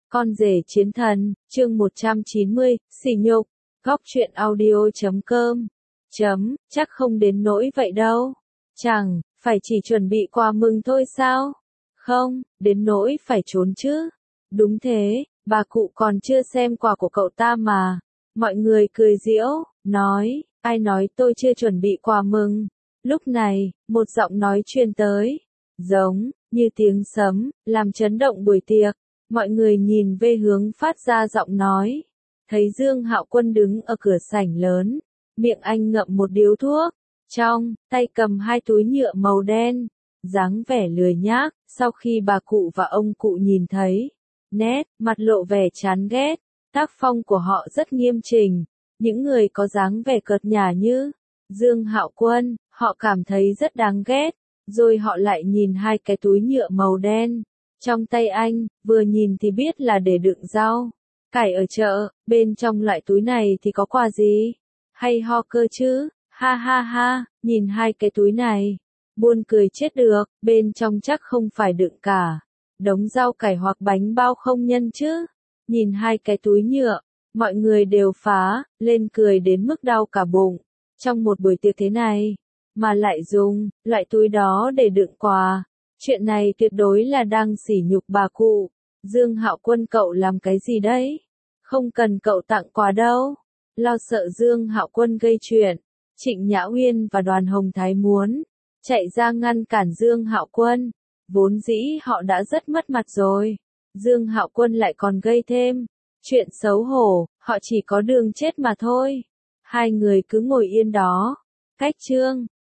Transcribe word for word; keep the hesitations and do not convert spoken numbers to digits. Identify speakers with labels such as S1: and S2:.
S1: Con rể chiến thần, chương một trăm chín mươi, sỉ nhục, góc truyện audio chấm com, chấm, chắc không đến nỗi vậy đâu. Chẳng, phải chỉ chuẩn bị quà mừng thôi sao? Không, đến nỗi phải trốn chứ. Đúng thế, bà cụ còn chưa xem quà của cậu ta mà. Mọi người cười giễu, nói, ai nói tôi chưa chuẩn bị quà mừng. Lúc này, một giọng nói truyền tới, giống như tiếng sấm, làm chấn động buổi tiệc. Mọi người nhìn về hướng phát ra giọng nói, thấy Dương Hạo Quân đứng ở cửa sảnh lớn, miệng anh ngậm một điếu thuốc, trong tay cầm hai túi nhựa màu đen, dáng vẻ lười nhác. Sau khi bà cụ và ông cụ nhìn thấy, nét mặt lộ vẻ chán ghét. Tác phong của họ rất nghiêm chỉnh, những người có dáng vẻ cợt nhả như Dương Hạo Quân, họ cảm thấy rất đáng ghét. Rồi họ lại nhìn hai cái túi nhựa màu đen trong tay anh, vừa nhìn thì biết là để đựng rau cải ở chợ. Bên trong loại túi này thì có quà gì? Hay ho cơ chứ? Ha ha ha, nhìn hai cái túi này, buồn cười chết được. Bên trong chắc không phải đựng cả đống rau cải hoặc bánh bao không nhân chứ? Nhìn hai cái túi nhựa, mọi người đều phá lên cười đến mức đau cả bụng. Trong một buổi tiệc thế này, mà lại dùng loại túi đó để đựng quà. Chuyện này tuyệt đối là đang sỉ nhục bà cụ. Dương Hạo Quân, cậu làm cái gì đấy? Không cần cậu tặng quà đâu. Lo sợ Dương Hạo Quân gây chuyện, Trịnh Nhã Uyên và Đoàn Hồng Thái muốn chạy ra ngăn cản Dương Hạo Quân. Vốn dĩ họ đã rất mất mặt rồi, Dương Hạo Quân lại còn gây thêm chuyện xấu hổ, họ chỉ có đường chết mà thôi. Hai người cứ ngồi yên đó, cách Trương